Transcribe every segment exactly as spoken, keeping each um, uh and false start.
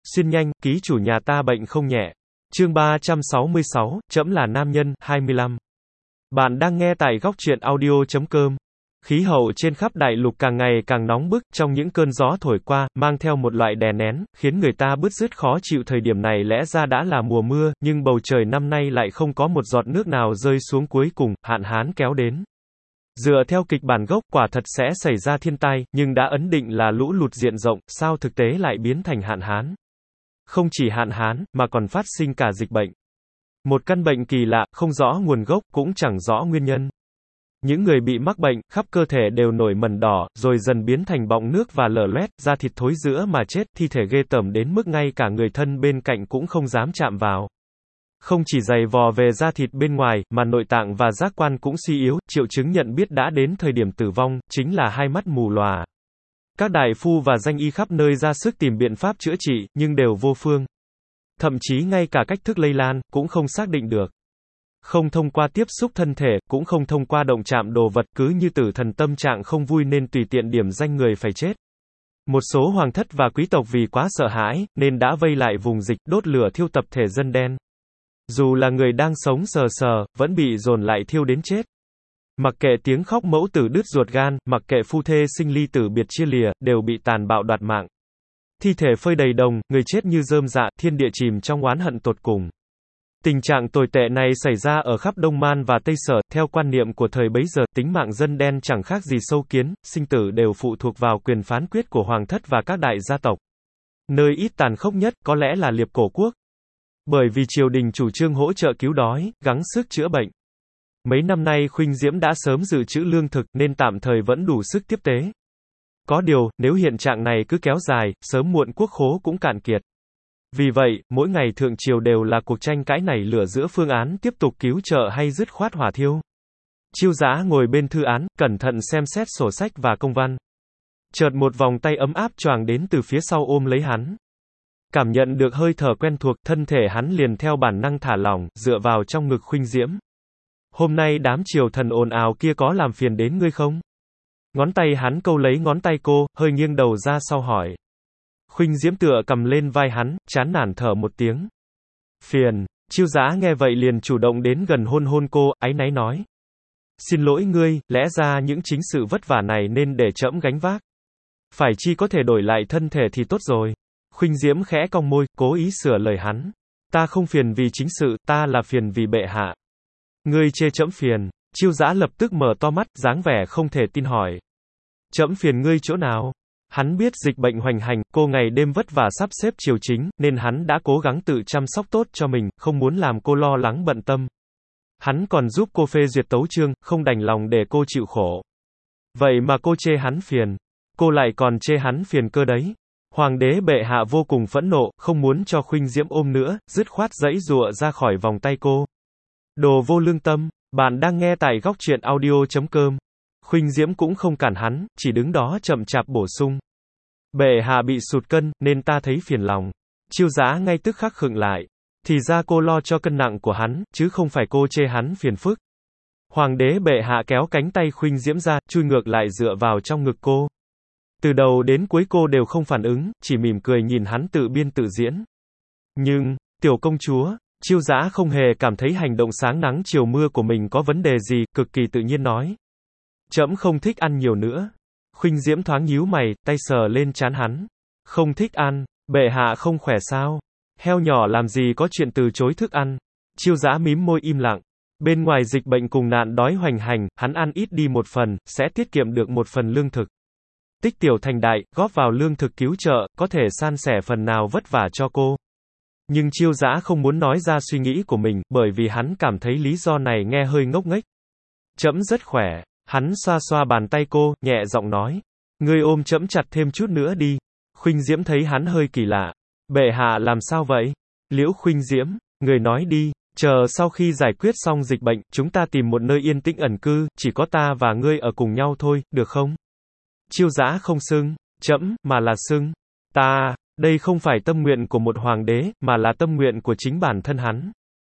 Xin nhanh, ký chủ nhà ta bệnh không nhẹ. Chương ba trăm sáu mươi sáu, trẫm là nam nhân, hai mươi lăm. Bạn đang nghe tại góc truyện audio chấm com. Khí hậu trên khắp đại lục càng ngày càng nóng bức, trong những cơn gió thổi qua, mang theo một loại đè nén, khiến người ta bứt rứt khó chịu. Thời điểm này lẽ ra đã là mùa mưa, nhưng bầu trời năm nay lại không có một giọt nước nào rơi xuống, cuối cùng, hạn hán kéo đến. Dựa theo kịch bản gốc, quả thật sẽ xảy ra thiên tai, nhưng đã ấn định là lũ lụt diện rộng, sao thực tế lại biến thành hạn hán? Không chỉ hạn hán, mà còn phát sinh cả dịch bệnh. Một căn bệnh kỳ lạ, không rõ nguồn gốc, cũng chẳng rõ nguyên nhân. Những người bị mắc bệnh, khắp cơ thể đều nổi mẩn đỏ, rồi dần biến thành bọng nước và lở loét, da thịt thối rữa mà chết, thi thể ghê tởm đến mức ngay cả người thân bên cạnh cũng không dám chạm vào. Không chỉ dày vò về da thịt bên ngoài, mà nội tạng và giác quan cũng suy yếu, triệu chứng nhận biết đã đến thời điểm tử vong, chính là hai mắt mù lòa. Các đại phu và danh y khắp nơi ra sức tìm biện pháp chữa trị, nhưng đều vô phương. Thậm chí ngay cả cách thức lây lan, cũng không xác định được. Không thông qua tiếp xúc thân thể, cũng không thông qua động chạm đồ vật, cứ như tử thần tâm trạng không vui nên tùy tiện điểm danh người phải chết. Một số hoàng thất và quý tộc vì quá sợ hãi, nên đã vây lại vùng dịch, đốt lửa thiêu tập thể dân đen. Dù là người đang sống sờ sờ, vẫn bị dồn lại thiêu đến chết. Mặc kệ tiếng khóc mẫu tử đứt ruột gan, mặc kệ phu thê sinh ly tử biệt chia lìa, đều bị tàn bạo đoạt mạng. Thi thể phơi đầy đồng, người chết như rơm rạ, thiên địa chìm trong oán hận tột cùng. Tình trạng tồi tệ này xảy ra ở khắp Đông Man và Tây Sở, theo quan niệm của thời bấy giờ, tính mạng dân đen chẳng khác gì sâu kiến, sinh tử đều phụ thuộc vào quyền phán quyết của hoàng thất và các đại gia tộc. Nơi ít tàn khốc nhất, có lẽ là Liệp Cổ Quốc. Bởi vì triều đình chủ trương hỗ trợ cứu đói, gắng sức chữa bệnh. Mấy năm nay Khuynh Diễm đã sớm dự trữ lương thực, nên tạm thời vẫn đủ sức tiếp tế. Có điều, nếu hiện trạng này cứ kéo dài, sớm muộn quốc khố cũng cạn kiệt. Vì vậy, mỗi ngày thượng triều đều là cuộc tranh cãi nảy lửa giữa phương án tiếp tục cứu trợ hay dứt khoát hỏa thiêu. Chiêu Dã ngồi bên thư án, cẩn thận xem xét sổ sách và công văn. Chợt một vòng tay ấm áp choàng đến từ phía sau ôm lấy hắn. Cảm nhận được hơi thở quen thuộc, thân thể hắn liền theo bản năng thả lỏng, dựa vào trong ngực Khuynh Diễm. Hôm nay đám triều thần ồn ào kia có làm phiền đến ngươi không? Ngón tay hắn câu lấy ngón tay cô, hơi nghiêng đầu ra sau hỏi. Khuynh Diễm tựa cầm lên vai hắn, chán nản thở một tiếng. Phiền. Chiêu Dã nghe vậy liền chủ động đến gần hôn hôn cô, áy náy nói. Xin lỗi ngươi, lẽ ra những chính sự vất vả này nên để trẫm gánh vác. Phải chi có thể đổi lại thân thể thì tốt rồi. Khuynh Diễm khẽ cong môi, cố ý sửa lời hắn. Ta không phiền vì chính sự, ta là phiền vì bệ hạ. Ngươi chê trẫm phiền. Chiêu Dã lập tức mở to mắt, dáng vẻ không thể tin hỏi. Trẫm phiền ngươi chỗ nào? Hắn biết dịch bệnh hoành hành, cô ngày đêm vất vả sắp xếp triều chính, nên hắn đã cố gắng tự chăm sóc tốt cho mình, không muốn làm cô lo lắng bận tâm. Hắn còn giúp cô phê duyệt tấu chương, không đành lòng để cô chịu khổ. Vậy mà cô chê hắn phiền. Cô lại còn chê hắn phiền cơ đấy. Hoàng đế bệ hạ vô cùng phẫn nộ, không muốn cho Khuynh Diễm ôm nữa, dứt khoát giãy giụa ra khỏi vòng tay cô. Đồ vô lương tâm, bạn đang nghe tại góc truyện audio chấm com. Khuynh Diễm cũng không cản hắn, chỉ đứng đó chậm chạp bổ sung. Bệ hạ bị sụt cân, nên ta thấy phiền lòng. Chiêu Dã ngay tức khắc khựng lại. Thì ra cô lo cho cân nặng của hắn, chứ không phải cô chê hắn phiền phức. Hoàng đế bệ hạ kéo cánh tay Khuynh Diễm ra, chui ngược lại dựa vào trong ngực cô. Từ đầu đến cuối cô đều không phản ứng, chỉ mỉm cười nhìn hắn tự biên tự diễn. Nhưng, tiểu công chúa, Chiêu Dã không hề cảm thấy hành động sáng nắng chiều mưa của mình có vấn đề gì, cực kỳ tự nhiên nói. Trẫm không thích ăn nhiều nữa. Khuynh Diễm thoáng nhíu mày, tay sờ lên trán hắn. Không thích ăn, bệ hạ không khỏe sao? Heo nhỏ làm gì có chuyện từ chối thức ăn? Chiêu Dã mím môi im lặng. Bên ngoài dịch bệnh cùng nạn đói hoành hành, hắn ăn ít đi một phần, sẽ tiết kiệm được một phần lương thực. Tích tiểu thành đại, góp vào lương thực cứu trợ, có thể san sẻ phần nào vất vả cho cô. Nhưng Chiêu Dã không muốn nói ra suy nghĩ của mình, bởi vì hắn cảm thấy lý do này nghe hơi ngốc nghếch. Trẫm rất khỏe. Hắn xoa xoa bàn tay cô, nhẹ giọng nói. Ngươi ôm trẫm chặt thêm chút nữa đi. Khuynh Diễm thấy hắn hơi kỳ lạ. Bệ hạ làm sao vậy? Liễu Khuynh Diễm, người nói đi. Chờ sau khi giải quyết xong dịch bệnh, chúng ta tìm một nơi yên tĩnh ẩn cư, chỉ có ta và ngươi ở cùng nhau thôi, được không? Chiêu Dã không xưng, trẫm, mà là xưng. Ta, đây không phải tâm nguyện của một hoàng đế, mà là tâm nguyện của chính bản thân hắn.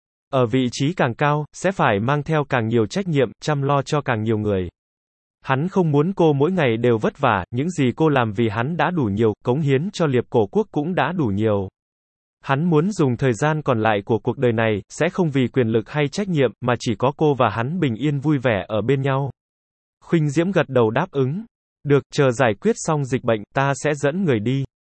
Ở vị trí càng cao, sẽ phải mang theo càng nhiều trách nhiệm, chăm lo cho càng nhiều người. Hắn không muốn cô mỗi ngày đều vất vả, những gì cô làm vì hắn đã đủ nhiều, cống hiến cho Liệp Cổ Quốc cũng đã đủ nhiều. Hắn muốn dùng thời gian còn lại của cuộc đời này, sẽ không vì quyền lực hay trách nhiệm, mà chỉ có cô và hắn bình yên vui vẻ ở bên nhau. Khuynh Diễm gật đầu đáp ứng. Được, chờ giải quyết xong dịch bệnh, ta sẽ dẫn người đi.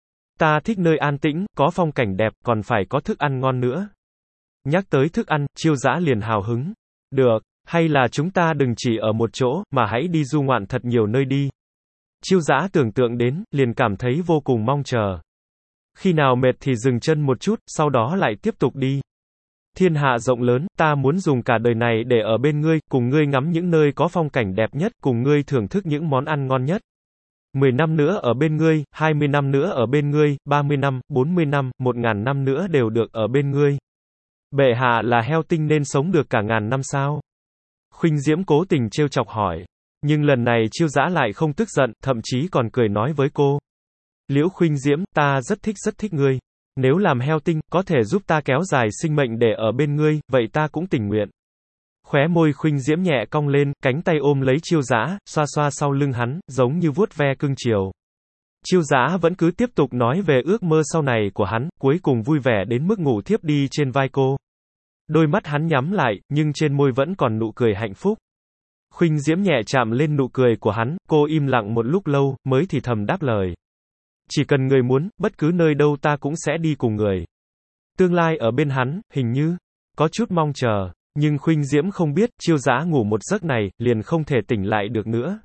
Ta thích nơi an tĩnh, có phong cảnh đẹp, còn phải có thức ăn ngon nữa. Nhắc tới thức ăn, Chiêu Dã liền hào hứng. Được, hay là chúng ta đừng chỉ ở một chỗ, mà hãy đi du ngoạn thật nhiều nơi đi. Chiêu Dã tưởng tượng đến, liền cảm thấy vô cùng mong chờ. Khi nào mệt thì dừng chân một chút, sau đó lại tiếp tục đi. Thiên hạ rộng lớn, ta muốn dùng cả đời này để ở bên ngươi, cùng ngươi ngắm những nơi có phong cảnh đẹp nhất, cùng ngươi thưởng thức những món ăn ngon nhất. Mười năm nữa ở bên ngươi, hai mươi năm nữa ở bên ngươi, ba mươi năm, bốn mươi năm, một ngàn năm nữa đều được ở bên ngươi. Bệ hạ là heo tinh nên sống được cả ngàn năm sao? Khuynh Diễm cố tình trêu chọc hỏi. Nhưng lần này Chiêu Dã lại không tức giận, thậm chí còn cười nói với cô. Liễu Khuynh Diễm, ta rất thích rất thích ngươi. Nếu làm heo tinh, có thể giúp ta kéo dài sinh mệnh để ở bên ngươi, vậy ta cũng tình nguyện. Khóe môi Khuynh Diễm nhẹ cong lên, cánh tay ôm lấy Chiêu Dã, xoa xoa sau lưng hắn, giống như vuốt ve cưng chiều. Chiêu Dã vẫn cứ tiếp tục nói về ước mơ sau này của hắn, cuối cùng vui vẻ đến mức ngủ thiếp đi trên vai cô. Đôi mắt hắn nhắm lại, nhưng trên môi vẫn còn nụ cười hạnh phúc. Khuynh Diễm nhẹ chạm lên nụ cười của hắn, cô im lặng một lúc lâu, mới thì thầm đáp lời. Chỉ cần người muốn, bất cứ nơi đâu ta cũng sẽ đi cùng người. Tương lai ở bên hắn, hình như, có chút mong chờ. Nhưng Khuynh Diễm không biết, Chiêu Dã ngủ một giấc này, liền không thể tỉnh lại được nữa.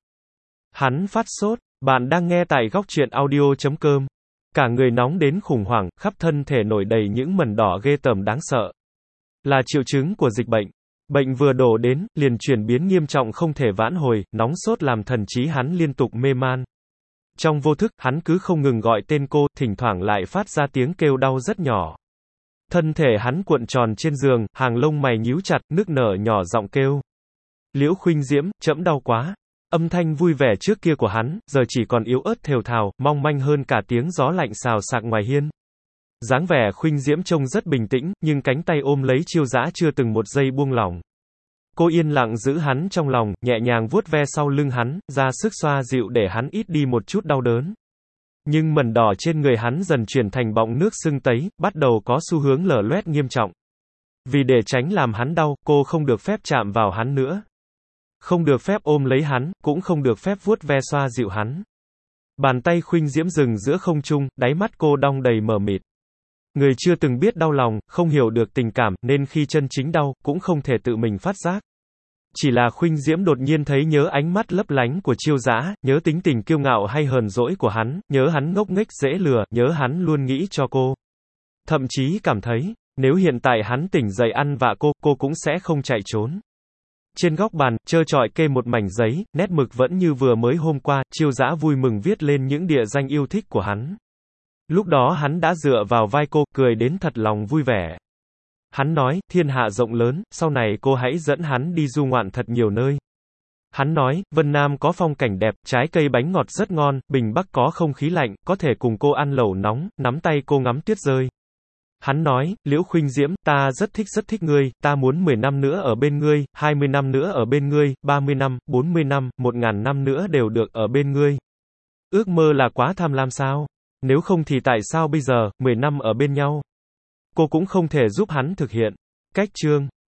Hắn phát sốt, bạn đang nghe tại góc truyện audio chấm com. Cả người nóng đến khủng hoảng, khắp thân thể nổi đầy những mẩn đỏ ghê tởm đáng sợ. Là triệu chứng của dịch bệnh. Bệnh vừa đổ đến, liền chuyển biến nghiêm trọng không thể vãn hồi, nóng sốt làm thần trí hắn liên tục mê man. Trong vô thức, hắn cứ không ngừng gọi tên cô, thỉnh thoảng lại phát ra tiếng kêu đau rất nhỏ. Thân thể hắn cuộn tròn trên giường, hàng lông mày nhíu chặt, nức nở nhỏ giọng kêu. Liễu Khuynh Diễm, trẫm đau quá. Âm thanh vui vẻ trước kia của hắn, giờ chỉ còn yếu ớt thều thào, mong manh hơn cả tiếng gió lạnh xào xạc ngoài hiên. Dáng vẻ Khuynh Diễm trông rất bình tĩnh, nhưng cánh tay ôm lấy Chiêu Dã chưa từng một giây buông lỏng. Cô yên lặng giữ hắn trong lòng, nhẹ nhàng vuốt ve sau lưng hắn, ra sức xoa dịu để hắn ít đi một chút đau đớn. Nhưng mẩn đỏ trên người hắn dần chuyển thành bọng nước sưng tấy, bắt đầu có xu hướng lở loét nghiêm trọng. Vì để tránh làm hắn đau, cô không được phép chạm vào hắn nữa. Không được phép ôm lấy hắn, cũng không được phép vuốt ve xoa dịu hắn. Bàn tay Khuynh Diễm dừng giữa không trung, đáy mắt cô đong đầy mờ mịt. Người chưa từng biết đau lòng, không hiểu được tình cảm, nên khi chân chính đau, cũng không thể tự mình phát giác. Chỉ là Khuynh Diễm đột nhiên thấy nhớ ánh mắt lấp lánh của Chiêu Dã, nhớ tính tình kiêu ngạo hay hờn dỗi của hắn, nhớ hắn ngốc nghếch dễ lừa, nhớ hắn luôn nghĩ cho cô. Thậm chí cảm thấy, nếu hiện tại hắn tỉnh dậy ăn vạ cô, cô cũng sẽ không chạy trốn. Trên góc bàn, trơ trọi kê một mảnh giấy, nét mực vẫn như vừa mới hôm qua, Chiêu Dã vui mừng viết lên những địa danh yêu thích của hắn. Lúc đó hắn đã dựa vào vai cô, cười đến thật lòng vui vẻ. Hắn nói, thiên hạ rộng lớn, sau này cô hãy dẫn hắn đi du ngoạn thật nhiều nơi. Hắn nói, Vân Nam có phong cảnh đẹp, trái cây bánh ngọt rất ngon, Bình Bắc có không khí lạnh, có thể cùng cô ăn lẩu nóng, nắm tay cô ngắm tuyết rơi. Hắn nói, Liễu Khuynh Diễm, ta rất thích rất thích ngươi, ta muốn mười năm nữa ở bên ngươi, hai mươi năm nữa ở bên ngươi, ba mươi năm, bốn mươi năm, một ngàn năm nữa đều được ở bên ngươi. Ước mơ là quá tham lam sao? Nếu không thì tại sao bây giờ, mười năm ở bên nhau? Cô cũng không thể giúp hắn thực hiện. Cách chương